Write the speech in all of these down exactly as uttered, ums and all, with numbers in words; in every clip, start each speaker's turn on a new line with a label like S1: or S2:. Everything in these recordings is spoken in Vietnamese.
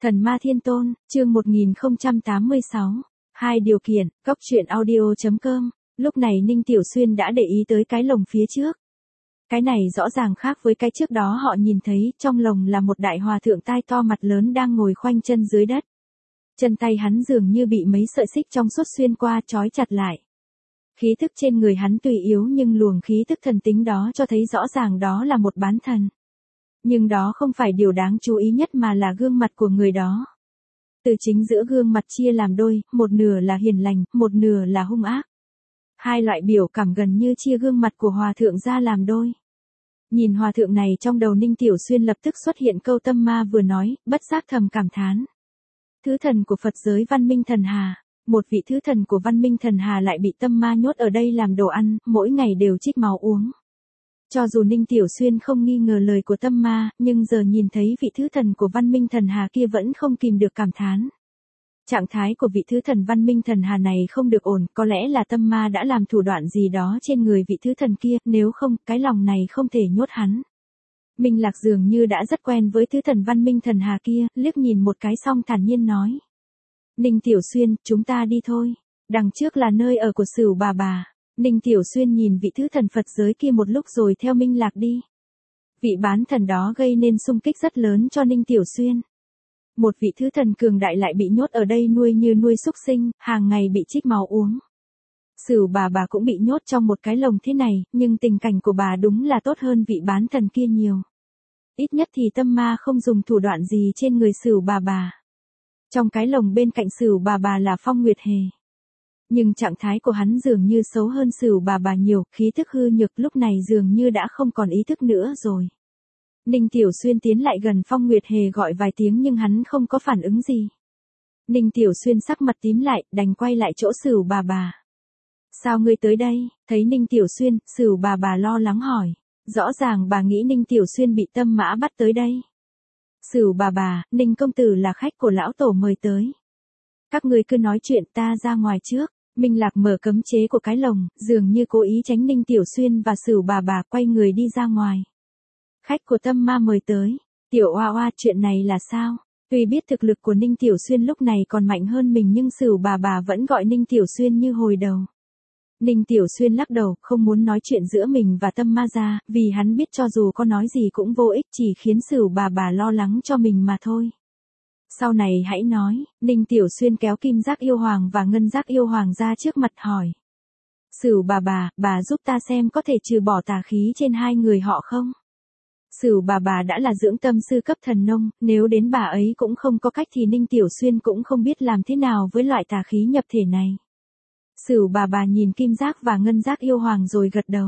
S1: Thần Ma Thiên Tôn, chương một nghìn không trăm tám mươi sáu. Hai điều kiện, góc truyện audio chấm com. Lúc này Ninh Tiểu Xuyên đã để ý tới cái lồng phía trước. Cái này rõ ràng khác với cái trước đó họ nhìn thấy, trong lồng là một đại hòa thượng tai to mặt lớn đang ngồi khoanh chân dưới đất. Chân tay hắn dường như bị mấy sợi xích trong suốt xuyên qua trói chặt lại. Khí thức trên người hắn tùy yếu nhưng luồng khí thức thần tính đó cho thấy rõ ràng đó là một bán thần. Nhưng đó không phải điều đáng chú ý nhất mà là gương mặt của người đó. Từ chính giữa gương mặt chia làm đôi, một nửa là hiền lành, một nửa là hung ác. Hai loại biểu cảm gần như chia gương mặt của hòa thượng ra làm đôi. Nhìn hòa thượng này trong đầu Ninh Tiểu Xuyên lập tức xuất hiện câu tâm ma vừa nói, bất giác thầm cảm thán. Thứ thần của Phật giới Văn Minh Thần Hà, một vị thứ thần của Văn Minh Thần Hà lại bị tâm ma nhốt ở đây làm đồ ăn, mỗi ngày đều trích máu uống. Cho dù Ninh Tiểu Xuyên không nghi ngờ lời của tâm ma, nhưng giờ nhìn thấy vị thứ thần của Văn Minh Thần Hà kia vẫn không kìm được cảm thán. Trạng thái của vị thứ thần Văn Minh Thần Hà này không được ổn, có lẽ là tâm ma đã làm thủ đoạn gì đó trên người vị thứ thần kia, nếu không, cái lòng này không thể nhốt hắn. Minh Lạc dường như đã rất quen với thứ thần Văn Minh Thần Hà kia, liếc nhìn một cái xong thản nhiên nói. Ninh Tiểu Xuyên, chúng ta đi thôi. Đằng trước là nơi ở của Sửu bà bà. Ninh Tiểu Xuyên nhìn vị thứ thần Phật giới kia một lúc rồi theo Minh Lạc đi. Vị bán thần đó gây nên xung kích rất lớn cho Ninh Tiểu Xuyên. Một vị thứ thần cường đại lại bị nhốt ở đây nuôi như nuôi súc sinh, hàng ngày bị trích máu uống. Sửu bà bà cũng bị nhốt trong một cái lồng thế này, nhưng tình cảnh của bà đúng là tốt hơn vị bán thần kia nhiều. Ít nhất thì tâm ma không dùng thủ đoạn gì trên người Sửu bà bà. Trong cái lồng bên cạnh Sửu bà bà là Phong Nguyệt Hề. Nhưng trạng thái của hắn dường như xấu hơn Sửu bà bà nhiều, khí thức hư nhược lúc này dường như đã không còn ý thức nữa rồi. Ninh Tiểu Xuyên tiến lại gần Phong Nguyệt Hề gọi vài tiếng nhưng hắn không có phản ứng gì. Ninh Tiểu Xuyên sắc mặt tím lại, đành quay lại chỗ Sửu bà bà. Sao ngươi tới đây? Thấy Ninh Tiểu Xuyên, Sửu bà bà lo lắng hỏi. Rõ ràng bà nghĩ Ninh Tiểu Xuyên bị tâm mã bắt tới đây. Sửu bà bà, Ninh công tử là khách của lão tổ mời tới. Các ngươi cứ nói chuyện, ta ra ngoài trước. Minh Lạc mở cấm chế của cái lồng, dường như cố ý tránh Ninh Tiểu Xuyên và Sửu bà bà quay người đi ra ngoài. Khách của tâm ma mời tới. Tiểu Oa Oa, chuyện này là sao? Tuy biết thực lực của Ninh Tiểu Xuyên lúc này còn mạnh hơn mình nhưng Sửu bà bà vẫn gọi Ninh Tiểu Xuyên như hồi đầu. Ninh Tiểu Xuyên lắc đầu, không muốn nói chuyện giữa mình và tâm ma ra, vì hắn biết cho dù có nói gì cũng vô ích, chỉ khiến Sửu bà bà lo lắng cho mình mà thôi. Sau này hãy nói, Ninh Tiểu Xuyên kéo Kim Giác Yêu Hoàng và Ngân Giác Yêu Hoàng ra trước mặt hỏi. Sửu bà bà, bà giúp ta xem có thể trừ bỏ tà khí trên hai người họ không? Sửu bà bà đã là dưỡng tâm sư cấp thần nông, nếu đến bà ấy cũng không có cách thì Ninh Tiểu Xuyên cũng không biết làm thế nào với loại tà khí nhập thể này. Sửu bà bà nhìn Kim Giác và Ngân Giác Yêu Hoàng rồi gật đầu.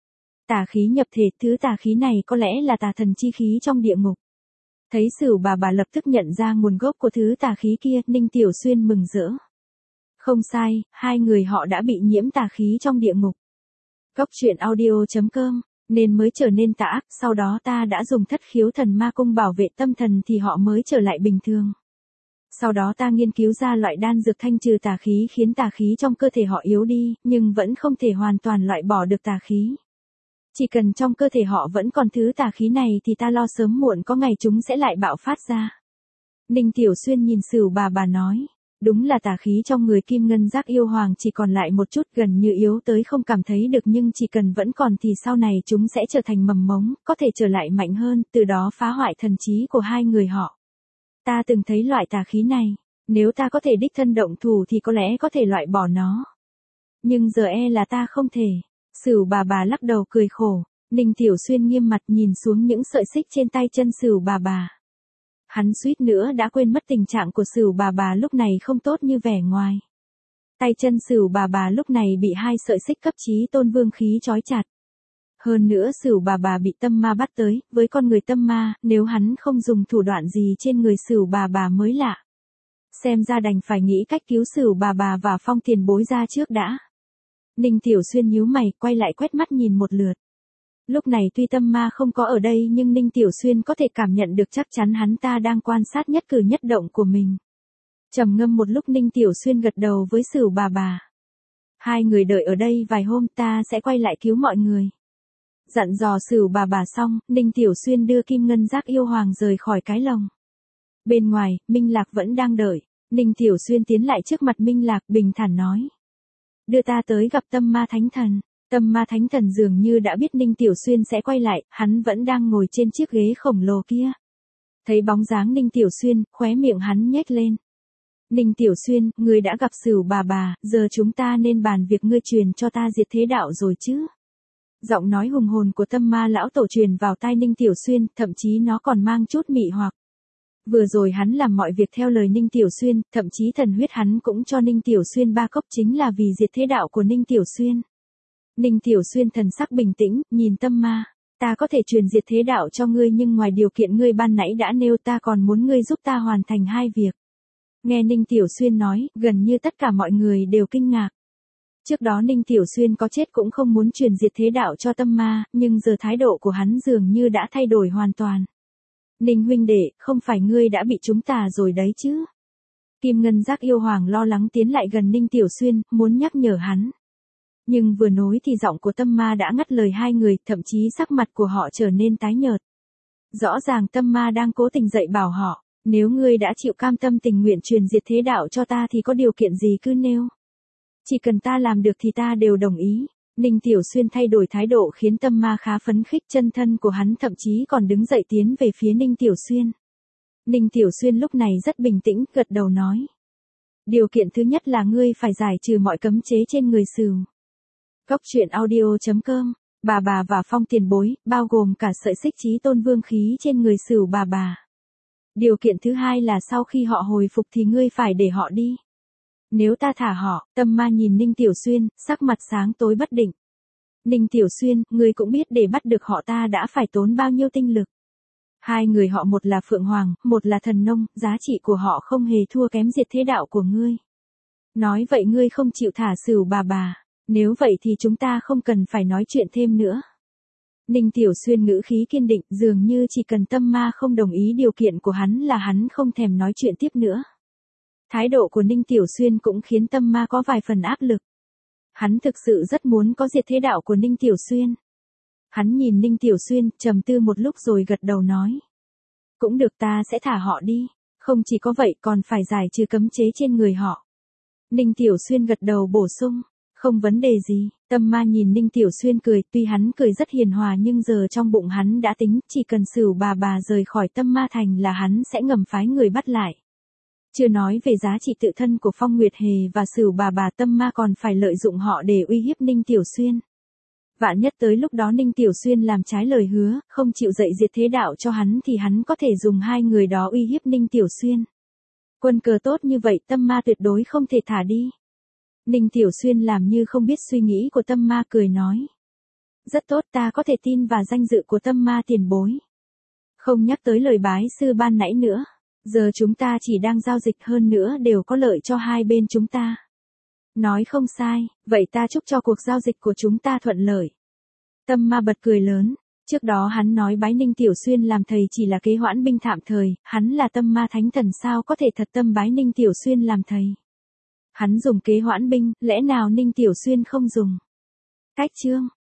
S1: Tà khí nhập thể, thứ tà khí này có lẽ là tà thần chi khí trong địa ngục. Thấy Sửu bà bà lập tức nhận ra nguồn gốc của thứ tà khí kia, Ninh Tiểu Xuyên mừng rỡ. Không sai, hai người họ đã bị nhiễm tà khí trong địa ngục. Góc truyện audio chấm com, nên mới trở nên tà ác, sau đó ta đã dùng thất khiếu thần ma cung bảo vệ tâm thần thì họ mới trở lại bình thường. Sau đó ta nghiên cứu ra loại đan dược thanh trừ tà khí khiến tà khí trong cơ thể họ yếu đi, nhưng vẫn không thể hoàn toàn loại bỏ được tà khí. Chỉ cần trong cơ thể họ vẫn còn thứ tà khí này thì ta lo sớm muộn có ngày chúng sẽ lại bạo phát ra. Ninh Tiểu Xuyên nhìn Sửu bà bà nói. Đúng là tà khí trong người Kim Ngân Giác Yêu Hoàng chỉ còn lại một chút, gần như yếu tới không cảm thấy được, nhưng chỉ cần vẫn còn thì sau này chúng sẽ trở thành mầm mống, có thể trở lại mạnh hơn, từ đó phá hoại thần trí của hai người họ. Ta từng thấy loại tà khí này, nếu ta có thể đích thân động thủ thì có lẽ có thể loại bỏ nó. Nhưng giờ e là ta không thể. Sửu bà bà lắc đầu cười khổ. Ninh Tiểu Xuyên nghiêm mặt nhìn xuống những sợi xích trên tay chân Sửu bà bà. Hắn suýt nữa đã quên mất tình trạng của Sửu bà bà lúc này không tốt như vẻ ngoài. Tay chân Sửu bà bà lúc này bị hai sợi xích cấp chí tôn vương khí trói chặt. Hơn nữa Sửu bà bà bị tâm ma bắt tới, với con người tâm ma, nếu hắn không dùng thủ đoạn gì trên người Sửu bà bà mới lạ. Xem ra đành phải nghĩ cách cứu Sửu bà bà và Phong tiền bối ra trước đã. Ninh Tiểu Xuyên nhíu mày, quay lại quét mắt nhìn một lượt. Lúc này tuy tâm ma không có ở đây nhưng Ninh Tiểu Xuyên có thể cảm nhận được chắc chắn hắn ta đang quan sát nhất cử nhất động của mình. Trầm ngâm một lúc Ninh Tiểu Xuyên gật đầu với Sửu bà bà. Hai người đợi ở đây vài hôm, ta sẽ quay lại cứu mọi người. Dặn dò Sửu bà bà xong, Ninh Tiểu Xuyên đưa Kim Ngân Giác Yêu Hoàng rời khỏi cái lồng. Bên ngoài, Minh Lạc vẫn đang đợi. Ninh Tiểu Xuyên tiến lại trước mặt Minh Lạc bình thản nói. Đưa ta tới gặp Tâm Ma Thánh Thần. Tâm Ma Thánh Thần dường như đã biết Ninh Tiểu Xuyên sẽ quay lại, hắn vẫn đang ngồi trên chiếc ghế khổng lồ kia. Thấy bóng dáng Ninh Tiểu Xuyên, khóe miệng hắn nhếch lên. Ninh Tiểu Xuyên, ngươi đã gặp Sửu bà bà, giờ chúng ta nên bàn việc ngươi truyền cho ta diệt thế đạo rồi chứ. Giọng nói hùng hồn của Tâm Ma lão tổ truyền vào tai Ninh Tiểu Xuyên, thậm chí nó còn mang chút mị hoặc. Vừa rồi hắn làm mọi việc theo lời Ninh Tiểu Xuyên, thậm chí thần huyết hắn cũng cho Ninh Tiểu Xuyên ba cốc chính là vì diệt thế đạo của Ninh Tiểu Xuyên. Ninh Tiểu Xuyên thần sắc bình tĩnh, nhìn Tâm Ma. Ta có thể truyền diệt thế đạo cho ngươi nhưng ngoài điều kiện ngươi ban nãy đã nêu ta còn muốn ngươi giúp ta hoàn thành hai việc. Nghe Ninh Tiểu Xuyên nói, gần như tất cả mọi người đều kinh ngạc. Trước đó Ninh Tiểu Xuyên có chết cũng không muốn truyền diệt thế đạo cho Tâm Ma, nhưng giờ thái độ của hắn dường như đã thay đổi hoàn toàn. Ninh huynh đệ, không phải ngươi đã bị chúng ta rồi đấy chứ? Kim Ngân Giác yêu hoàng lo lắng tiến lại gần Ninh Tiểu Xuyên, muốn nhắc nhở hắn. Nhưng vừa nói thì giọng của Tâm Ma đã ngắt lời hai người, thậm chí sắc mặt của họ trở nên tái nhợt. Rõ ràng Tâm Ma đang cố tình dạy bảo họ, nếu ngươi đã chịu cam tâm tình nguyện truyền diệt thế đạo cho ta thì có điều kiện gì cứ nêu. Chỉ cần ta làm được thì ta đều đồng ý. Ninh Tiểu Xuyên thay đổi thái độ khiến Tâm Ma khá phấn khích, chân thân của hắn thậm chí còn đứng dậy tiến về phía Ninh Tiểu Xuyên. Ninh Tiểu Xuyên lúc này rất bình tĩnh, gật đầu nói. Điều kiện thứ nhất là ngươi phải giải trừ mọi cấm chế trên người Sửu. Cốc truyện audio chấm com, bà bà và Phong tiền bối, bao gồm cả sợi xích chí tôn vương khí trên người Sửu bà bà. Điều kiện thứ hai là sau khi họ hồi phục thì ngươi phải để họ đi. Nếu ta thả họ, Tâm Ma nhìn Ninh Tiểu Xuyên, sắc mặt sáng tối bất định. Ninh Tiểu Xuyên, ngươi cũng biết để bắt được họ ta đã phải tốn bao nhiêu tinh lực. Hai người họ một là Phượng Hoàng, một là Thần Nông, giá trị của họ không hề thua kém diệt thế đạo của ngươi. Nói vậy ngươi không chịu thả Sửu bà bà, nếu vậy thì chúng ta không cần phải nói chuyện thêm nữa. Ninh Tiểu Xuyên ngữ khí kiên định, dường như chỉ cần Tâm Ma không đồng ý điều kiện của hắn là hắn không thèm nói chuyện tiếp nữa. Thái độ của Ninh Tiểu Xuyên cũng khiến Tâm Ma có vài phần áp lực. Hắn thực sự rất muốn có diệt thế đạo của Ninh Tiểu Xuyên. Hắn nhìn Ninh Tiểu Xuyên, trầm tư một lúc rồi gật đầu nói. Cũng được, ta sẽ thả họ đi. Không chỉ có vậy còn phải giải trừ cấm chế trên người họ. Ninh Tiểu Xuyên gật đầu bổ sung. Không vấn đề gì. Tâm Ma nhìn Ninh Tiểu Xuyên cười, tuy hắn cười rất hiền hòa nhưng giờ trong bụng hắn đã tính, chỉ cần Sửu bà bà rời khỏi Tâm Ma Thành là hắn sẽ ngầm phái người bắt lại. Chưa nói về giá trị tự thân của Phong Nguyệt Hề và Sửu bà bà, Tâm Ma còn phải lợi dụng họ để uy hiếp Ninh Tiểu Xuyên. Vạn nhất tới lúc đó Ninh Tiểu Xuyên làm trái lời hứa, không chịu dạy diệt thế đạo cho hắn thì hắn có thể dùng hai người đó uy hiếp Ninh Tiểu Xuyên. Quân cờ tốt như vậy Tâm Ma tuyệt đối không thể thả đi. Ninh Tiểu Xuyên làm như không biết suy nghĩ của Tâm Ma, cười nói. Rất tốt, ta có thể tin vào danh dự của Tâm Ma tiền bối. Không nhắc tới lời bái sư ban nãy nữa. Giờ chúng ta chỉ đang giao dịch, hơn nữa đều có lợi cho hai bên chúng ta. Nói không sai, vậy ta chúc cho cuộc giao dịch của chúng ta thuận lợi. Tâm Ma bật cười lớn. Trước đó hắn nói bái Ninh Tiểu Xuyên làm thầy chỉ là kế hoãn binh tạm thời, hắn là Tâm Ma Thánh Thần sao có thể thật tâm bái Ninh Tiểu Xuyên làm thầy. Hắn dùng kế hoãn binh, lẽ nào Ninh Tiểu Xuyên không dùng? Cách chương